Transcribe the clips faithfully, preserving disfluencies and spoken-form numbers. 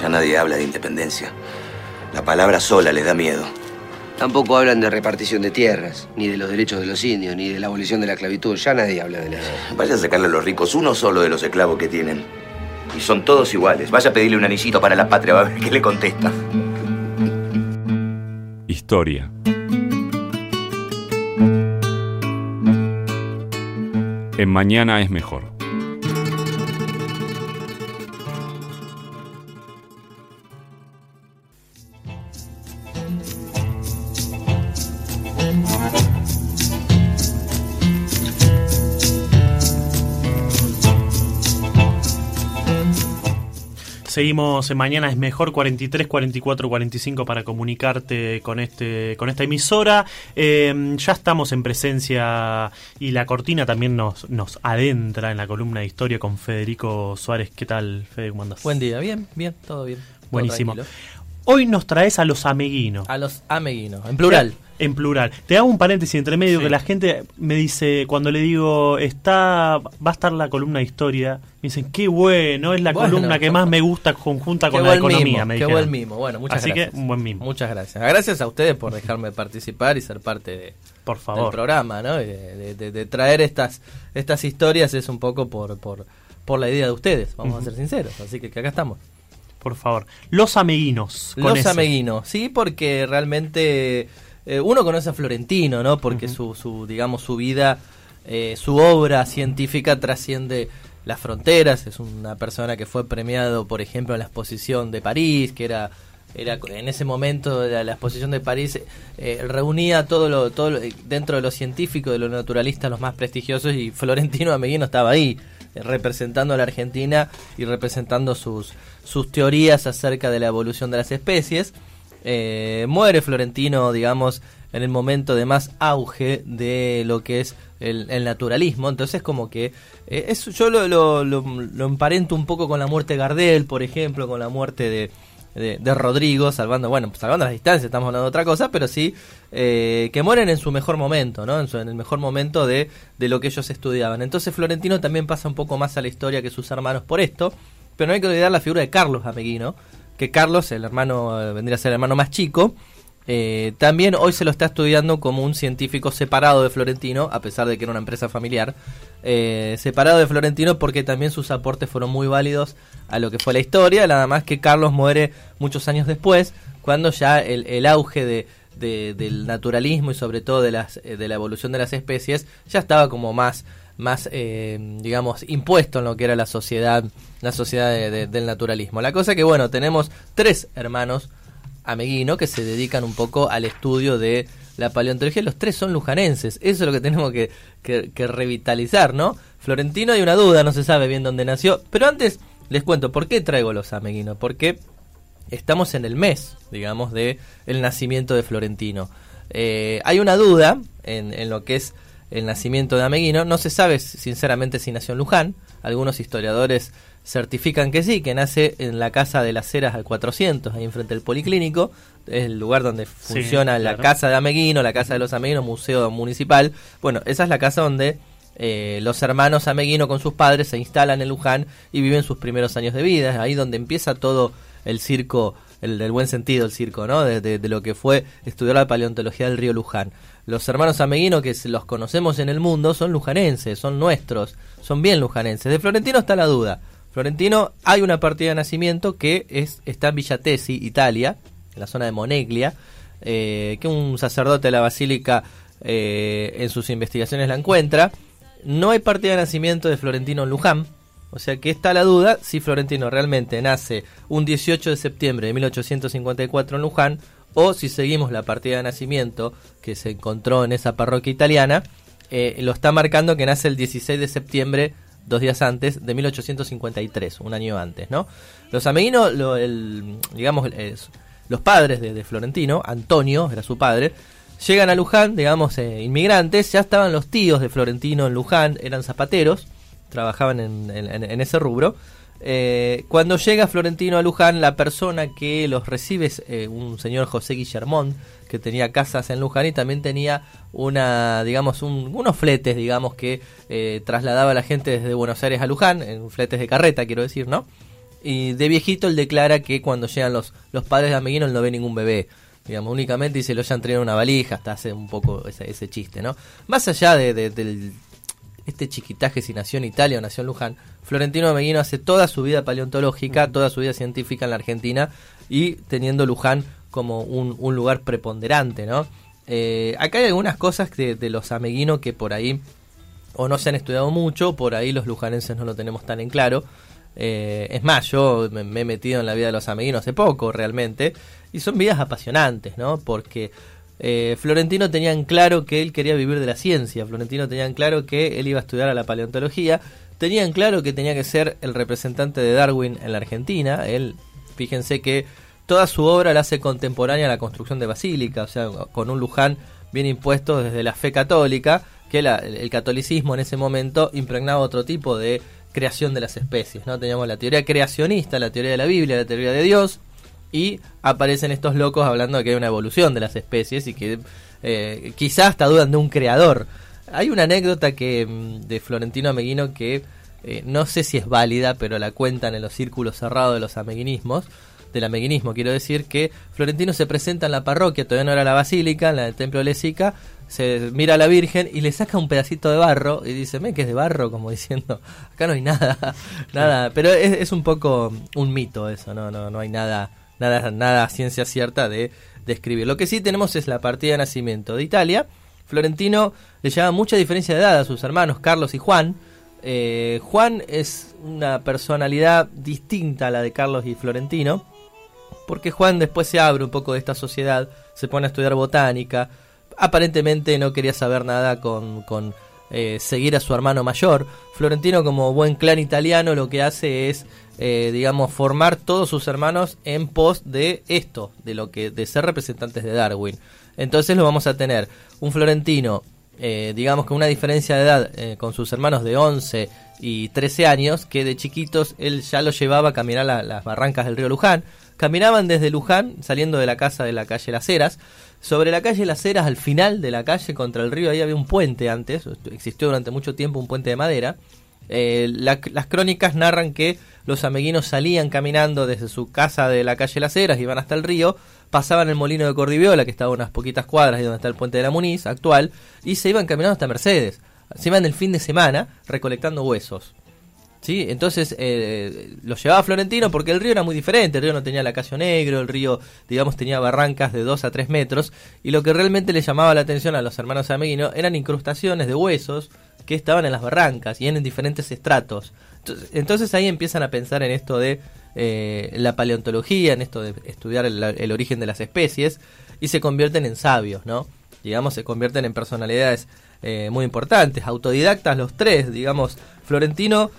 Ya nadie habla de independencia. La palabra sola les da miedo. Tampoco hablan de repartición de tierras, ni de los derechos de los indios, ni de la abolición de la esclavitud. Ya nadie habla de nada. Vaya a sacarle a los ricos uno solo de los esclavos que tienen. Y son todos iguales. Vaya a pedirle un anillito para la patria, va a ver qué le contesta. Historia. En Mañana es mejor. Seguimos en Mañana es Mejor, cuarenta y tres, cuarenta y cuatro, cuarenta y cinco para comunicarte con este con esta emisora. Eh, ya estamos en presencia y la cortina también nos, nos adentra en la columna de historia con Federico Suárez. ¿Qué tal, Fede? ¿Cómo andás? Buen día, bien, bien, todo bien. Todo Buenísimo. tranquilo. Hoy nos traes a los ameguinos. A los ameguinos, en plural. En plural. Te hago un paréntesis entre medio, sí. Que la gente me dice, cuando le digo, está va a estar la columna de historia, me dicen, qué bueno, es la bueno, columna que más me gusta conjunta con la de economía. Mimo, me qué dijeron. buen mimo. Bueno, muchas Así gracias. Así que, un buen mimo. Muchas gracias. Gracias a ustedes por dejarme participar y ser parte de, por favor. del programa, ¿no? De, de, de, de traer estas estas historias es un poco por por, por la idea de ustedes, vamos uh-huh. a ser sinceros. Así que, que acá estamos. Por favor. Los ameguinos. Los ameguinos, sí, porque realmente eh, uno conoce a Florentino, ¿no? Porque uh-huh. su, su, digamos, su vida, eh, su obra científica trasciende las fronteras. Es una persona que fue premiado, por ejemplo, en la exposición de París, que era, era en ese momento la, la exposición de París eh, reunía todo lo, todo lo, dentro de lo científico, de lo naturalista, los más prestigiosos, y Florentino Ameguino estaba ahí, representando a la Argentina y representando sus, sus teorías acerca de la evolución de las especies. Eh, muere Florentino, digamos, en el momento de más auge de lo que es el, el naturalismo. Entonces, como que eh, eso yo lo, lo, lo, lo emparento un poco con la muerte de Gardel, por ejemplo, con la muerte de De, de Rodrigo, salvando, bueno, salvando las distancias, estamos hablando de otra cosa, pero sí eh, que mueren en su mejor momento, ¿no? En, su, en el mejor momento de, de lo que ellos estudiaban. Entonces Florentino también pasa un poco más a la historia que sus hermanos por esto, pero no hay que olvidar la figura de Carlos Ameguino, que Carlos, el hermano, eh, vendría a ser el hermano más chico, eh, también hoy se lo está estudiando como un científico separado de Florentino, a pesar de que era una empresa familiar, eh, separado de Florentino porque también sus aportes fueron muy válidos a lo que fue la historia, nada más que Carlos muere muchos años después, cuando ya el, el auge de, de, del naturalismo y sobre todo de, las, de la evolución de las especies ya estaba como más, más eh, digamos, impuesto en lo que era la sociedad, la sociedad de, de, del naturalismo. La cosa que, bueno, tenemos tres hermanos Ameguino que se dedican un poco al estudio de la paleontología. Los tres son lujanenses, eso es lo que tenemos que, que, que revitalizar, ¿no? Florentino hay una duda, no se sabe bien dónde nació, pero antes les cuento por qué traigo los Ameguino, porque estamos en el mes, digamos, de el nacimiento de Florentino. Eh, hay una duda en, en lo que es el nacimiento de Ameguino, no se sabe sinceramente si nació en Luján, algunos historiadores certifican que sí, que nace en la Casa de las Heras al cuatrocientos, ahí enfrente del Policlínico, es el lugar donde funciona sí, claro. La Casa de Ameguino, la Casa de los Ameguinos, museo municipal. Bueno, esa es la casa donde eh, los hermanos Ameguino con sus padres se instalan en Luján y viven sus primeros años de vida, ahí donde empieza todo el circo, el del buen sentido el circo, ¿no? De, de, de lo que fue estudiar la paleontología del río Luján. Los hermanos Ameguino, que los conocemos en el mundo, son lujanenses, son nuestros, son bien lujanenses. De Florentino está la duda. Florentino, hay una partida de nacimiento que es está en Villa Tesi, Italia, en la zona de Moneglia, eh, que un sacerdote de la basílica eh, en sus investigaciones la encuentra. No hay partida de nacimiento de Florentino en Luján, o sea que está la duda si Florentino realmente nace un dieciocho de septiembre de mil ochocientos cincuenta y cuatro en Luján, o si seguimos la partida de nacimiento que se encontró en esa parroquia italiana, eh, lo está marcando que nace el dieciséis de septiembre, dos días antes, de mil ochocientos cincuenta y tres, un año antes, ¿no? Los Ameguino, lo, el, digamos, es, los padres de, de Florentino, Antonio, era su padre, llegan a Luján, digamos, eh, inmigrantes, ya estaban los tíos de Florentino en Luján, eran zapateros, trabajaban en, en, en ese rubro. Eh, cuando llega Florentino a Luján, la persona que los recibe es eh, un señor José Guillermont, que tenía casas en Luján y también tenía una, digamos, un, unos fletes, digamos, que eh, trasladaba a la gente desde Buenos Aires a Luján, en fletes de carreta, quiero decir, ¿no? y de viejito él declara que cuando llegan los, los padres de Ameguino él no ve ningún bebé. Digamos, únicamente dice, lo hayan traído en una valija, hasta hace un poco ese, ese chiste, ¿no? Más allá de, de, del este chiquitaje si nació en Italia o nació en Luján, Florentino Ameguino hace toda su vida paleontológica, toda su vida científica en la Argentina y teniendo Luján como un, un lugar preponderante, ¿no? Eh, acá hay algunas cosas de, de los Ameguino que por ahí o no se han estudiado mucho, por ahí los lujanenses no lo tenemos tan en claro. Eh, es más, yo me, me he metido en la vida de los Ameguino hace poco, realmente, y son vidas apasionantes, ¿no? Porque eh, Florentino tenía en claro que él quería vivir de la ciencia, Florentino tenía en claro que él iba a estudiar a la paleontología, tenía en claro que tenía que ser el representante de Darwin en la Argentina. Él, fíjense que toda su obra la hace contemporánea a la construcción de basílica, o sea, con un Luján bien impuesto desde la fe católica, que la, el catolicismo en ese momento impregnaba otro tipo de creación de las especies, ¿no? Teníamos la teoría creacionista, la teoría de la Biblia, la teoría de Dios, y aparecen estos locos hablando de que hay una evolución de las especies y que eh, quizás hasta dudan de un creador. Hay una anécdota que de Florentino Ameguino que eh, no sé si es válida, pero la cuentan en los círculos cerrados de los ameguinismos, del ameguinismo, quiero decir que Florentino se presenta en la parroquia, todavía no era la basílica, en la del templo de Lezica, se mira a la Virgen y le saca un pedacito de barro y dice, ¿me que es de barro? Como diciendo, acá no hay nada, nada, pero es, es un poco un mito eso, no, no, no hay nada, nada, nada ciencia cierta de, de escribir. Lo que sí tenemos es la partida de nacimiento de Italia. Florentino le lleva mucha diferencia de edad a sus hermanos Carlos y Juan. Eh, Juan es una personalidad distinta a la de Carlos y Florentino, porque Juan después se abre un poco de esta sociedad, se pone a estudiar botánica, aparentemente no quería saber nada con, con eh, seguir a su hermano mayor. Florentino, como buen clan italiano, lo que hace es, eh, digamos, formar todos sus hermanos en pos de esto, de lo que de ser representantes de Darwin. Entonces lo vamos a tener un Florentino, eh, digamos, con una diferencia de edad eh, con sus hermanos de once y trece años, que de chiquitos él ya los llevaba a caminar la, las barrancas del río Luján. Caminaban desde Luján, saliendo de la casa de la calle Las Heras. Sobre la calle Las Heras, al final de la calle, contra el río, ahí había un puente antes, existió durante mucho tiempo un puente de madera. Eh, la, las crónicas narran que los ameguinos salían caminando desde su casa de la calle Las Heras, iban hasta el río, pasaban el molino de Cordiviola, que estaba a unas poquitas cuadras de donde está el puente de la Muniz actual, y se iban caminando hasta Mercedes. Se iban el fin de semana recolectando huesos. ¿Sí? Entonces eh, los llevaba Florentino porque el río era muy diferente, el río no tenía lacacio negro, el río, digamos, tenía barrancas de dos a tres metros, y lo que realmente le llamaba la atención a los hermanos Ameguino eran incrustaciones de huesos que estaban en las barrancas y en diferentes estratos. Entonces, entonces ahí empiezan a pensar en esto de eh, la paleontología, en esto de estudiar el, el origen de las especies, y se convierten en sabios, ¿no? Digamos, se convierten en personalidades eh, muy importantes, autodidactas los tres, digamos. Florentino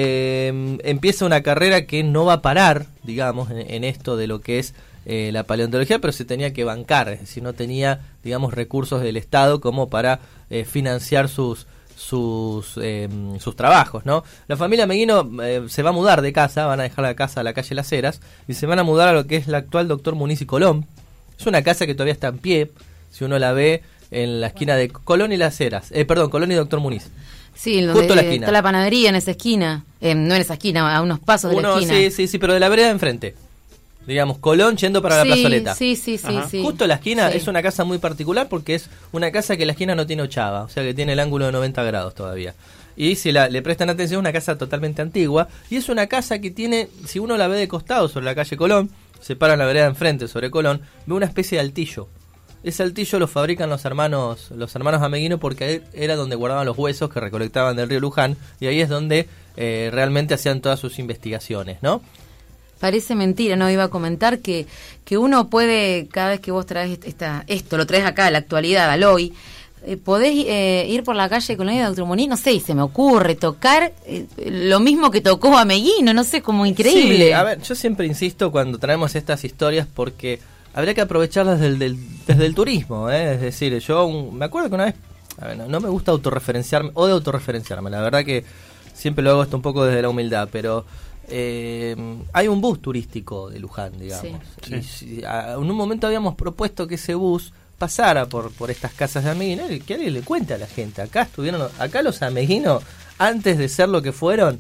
Eh, empieza una carrera que no va a parar, digamos, en, en esto de lo que es eh, la paleontología, pero se tenía que bancar, es decir, no tenía, digamos, recursos del Estado como para eh, financiar sus sus eh, sus trabajos, ¿no? La familia Ameguino eh, se va a mudar de casa, van a dejar la casa a la calle Las Heras y se van a mudar a lo que es la actual Doctor Muniz y Colón. Es una casa que todavía está en pie, si uno la ve en la esquina de Colón y Las Heras, eh, perdón, Colón y Doctor Muniz. Sí, justo donde la esquina. está la panadería en esa esquina, eh, no en esa esquina, a unos pasos de Uno, la esquina. Sí, sí, sí, pero de la vereda de enfrente. Digamos, Colón yendo para sí, la plazoleta. Sí, sí, sí, sí. Justo la esquina sí. es una casa muy particular porque es una casa que la esquina no tiene ochava, o sea que tiene el ángulo de noventa grados todavía. Y si la, le prestan atención, es una casa totalmente antigua, y es una casa que tiene, si uno la ve de costado sobre la calle Colón, se para en la vereda de enfrente sobre Colón, ve una especie de altillo. Ese altillo lo fabrican los hermanos los hermanos Ameguino porque era donde guardaban los huesos que recolectaban del río Luján, y ahí es donde eh, realmente hacían todas sus investigaciones, ¿no? Parece mentira, no iba a comentar que, que uno puede, cada vez que vos traes esta, esto, lo traes acá a la actualidad, al hoy, eh, podés eh, ir por la calle con la Doctor Muniz, no sé, y se me ocurre tocar eh, lo mismo que tocó Ameguino, no sé, como increíble. Sí, a ver, yo siempre insisto cuando traemos estas historias porque habría que aprovecharlas desde el, desde el turismo, ¿eh? Es decir, yo un, me acuerdo que una vez, a ver, no, no me gusta autorreferenciarme, o de autorreferenciarme, la verdad que siempre lo hago esto un poco desde la humildad, pero eh, hay un bus turístico de Luján, digamos. Sí, y, sí. Y, a, en un momento habíamos propuesto que ese bus pasara por, por estas casas de Ameguino, y que alguien le cuente a la gente, acá estuvieron, acá los Ameguino, antes de ser lo que fueron,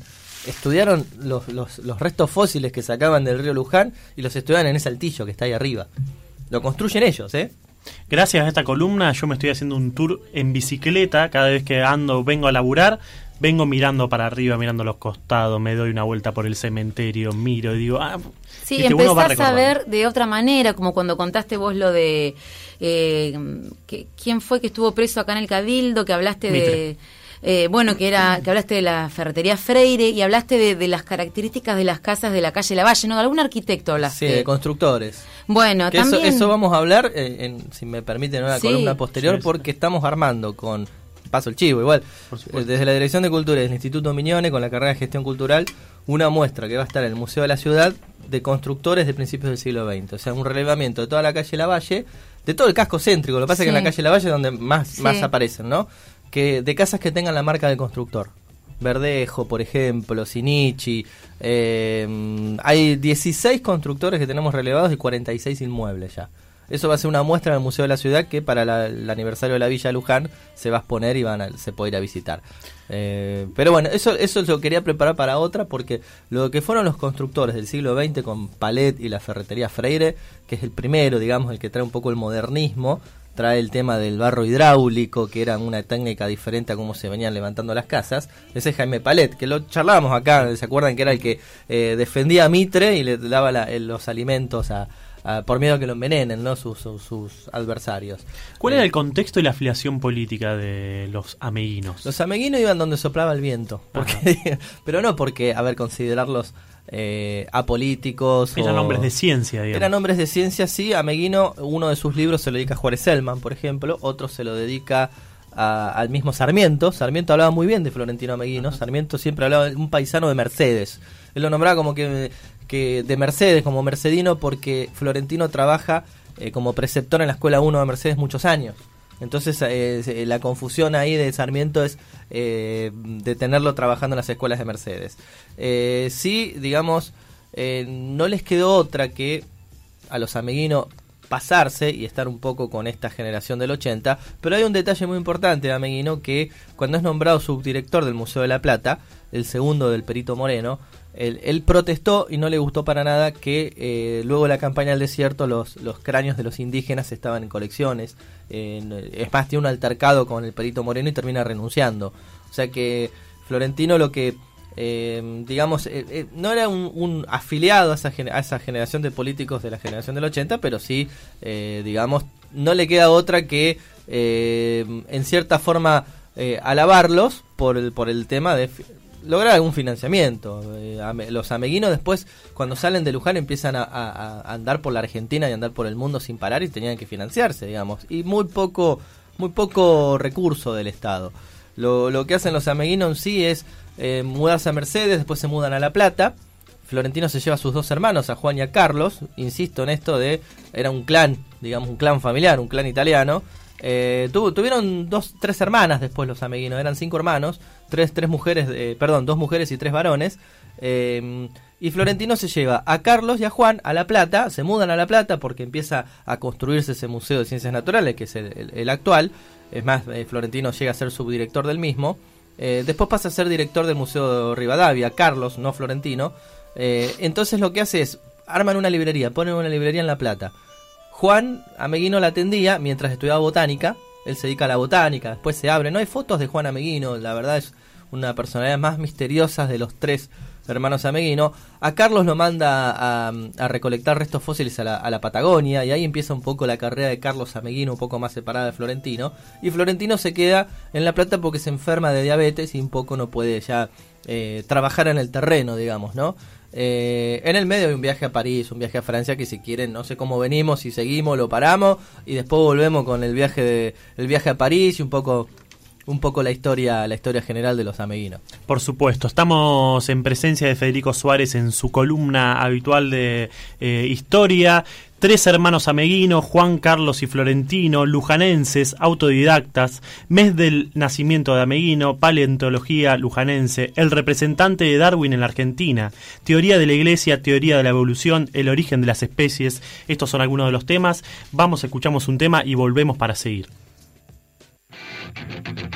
estudiaron los, los, los restos fósiles que sacaban del río Luján y los estudian en ese altillo que está ahí arriba. Lo construyen ellos, ¿eh? Gracias a esta columna yo me estoy haciendo un tour en bicicleta. Cada vez que ando, vengo a laburar, vengo mirando para arriba, mirando los costados, me doy una vuelta por el cementerio, miro y digo... Ah, sí, empezás a ver de otra manera, como cuando contaste vos lo de... Eh, que, ¿quién fue que estuvo preso acá en el Cabildo? Que hablaste Mitre. de... Eh, bueno, que era que hablaste de la ferretería Freire y hablaste de, de las características de las casas de la calle Lavalle, ¿no? De algún arquitecto hablaste. Sí, de constructores. Bueno, que también... Eso, eso vamos a hablar, eh, en, si me permiten, en una sí, columna posterior, sí, sí. porque estamos armando con... Paso el chivo, igual. Eh, desde la Dirección de Cultura del Instituto Miñone, con la carrera de Gestión Cultural, una muestra que va a estar en el Museo de la Ciudad de constructores de principios del siglo veinte. O sea, un relevamiento de toda la calle Lavalle, de todo el casco céntrico. Lo que pasa sí. es que en la calle Lavalle es donde más, sí. más aparecen, ¿no? Que de casas que tengan la marca del constructor. Verdejo, por ejemplo, Sinichi. Eh, hay dieciséis constructores que tenemos relevados y cuarenta y seis inmuebles ya. Eso va a ser una muestra en el Museo de la Ciudad que para la, el aniversario de la Villa Luján se va a exponer y van a, se puede ir a visitar. Eh, pero bueno, eso eso lo quería preparar para otra porque lo que fueron los constructores del siglo veinte con Palet y la ferretería Freire, que es el primero, digamos, el que trae un poco el modernismo, trae el tema del barro hidráulico, que era una técnica diferente a cómo se venían levantando las casas. Ese es Jaime Palet, que lo charlábamos acá, ¿se acuerdan que era el que eh, defendía a Mitre y le daba la, eh, los alimentos a... Uh, por miedo a que lo envenenen, ¿no? sus, sus, sus adversarios. ¿Cuál eh, era el contexto y la afiliación política de los ameguinos? Los ameguinos iban donde soplaba el viento, porque, pero no porque, a ver, considerarlos eh, apolíticos. Eran o, hombres de ciencia, digamos. Eran hombres de ciencia, sí. Ameguino, uno de sus libros se lo dedica a Juárez Selman, por ejemplo, otro se lo dedica a, al mismo Sarmiento. Sarmiento hablaba muy bien de Florentino Ameguino. Uh-huh. Sarmiento siempre hablaba de un paisano de Mercedes. Él lo nombraba como que... que de Mercedes, como mercedino, porque Florentino trabaja eh, como preceptor en la Escuela uno de Mercedes muchos años. Entonces eh, la confusión ahí de Sarmiento es eh, de tenerlo trabajando en las escuelas de Mercedes. Eh, sí, digamos, eh, no les quedó otra que a los ameguinos pasarse y estar un poco con esta generación del ochenta, pero hay un detalle muy importante de Ameguino, que cuando es nombrado subdirector del Museo de la Plata, el segundo del Perito Moreno, Él, él protestó y no le gustó para nada que eh, luego de la campaña del desierto los, los cráneos de los indígenas estaban en colecciones. Eh, es más, tiene un altercado con el Perito Moreno y termina renunciando. O sea que Florentino lo que, eh, digamos, eh, eh, no era un, un afiliado a esa, a esa generación de políticos de la generación del ochenta, pero sí, eh, digamos, no le queda otra que, eh, en cierta forma, eh, alabarlos por el, por el tema de... lograr algún financiamiento. Eh, ame, los ameguinos después, cuando salen de Luján, empiezan a, a, a andar por la Argentina y andar por el mundo sin parar y tenían que financiarse, digamos. Y muy poco muy poco recurso del Estado. Lo, lo que hacen los ameguinos en sí es eh, mudarse a Mercedes, después se mudan a La Plata. Florentino se lleva a sus dos hermanos, a Juan y a Carlos. Insisto en esto de... era un clan, digamos, un clan familiar, un clan italiano. Eh, tu, tuvieron dos, tres hermanas después los ameguinos, eran cinco hermanos, tres, tres mujeres, eh, perdón, dos mujeres y tres varones. Eh, y Florentino se lleva a Carlos y a Juan a La Plata, se mudan a La Plata porque empieza a construirse ese Museo de Ciencias Naturales, que es el, el, el actual. Es más, eh, Florentino llega a ser subdirector del mismo. Eh, después pasa a ser director del Museo de Rivadavia, Carlos, no Florentino. Eh, entonces lo que hace es, arman una librería, ponen una librería en La Plata. Juan Ameguino la atendía mientras estudiaba botánica, él se dedica a la botánica, después se abre, no hay fotos de Juan Ameguino, la verdad es una personalidad más misteriosa de los tres hermanos Ameguino. A Carlos lo manda a, a recolectar restos fósiles a la, a la Patagonia, y ahí empieza un poco la carrera de Carlos Ameguino, un poco más separada de Florentino, y Florentino se queda en La Plata porque se enferma de diabetes y un poco no puede ya eh, trabajar en el terreno, digamos, ¿no? Eh, en el medio hay un viaje a París, un viaje a Francia, que si quieren, no sé cómo venimos, si seguimos, lo paramos y después volvemos con el viaje de el viaje a París y un poco un poco la historia la historia general de los ameguinos. Por supuesto, estamos en presencia de Federico Suárez en su columna habitual de eh, historia. Tres hermanos ameguinos, Juan, Carlos y Florentino, lujanenses, autodidactas, mes del nacimiento de Ameguino, paleontología lujanense, el representante de Darwin en la Argentina, teoría de la Iglesia, teoría de la evolución, el origen de las especies. Estos son algunos de los temas. Vamos, escuchamos un tema y volvemos para seguir.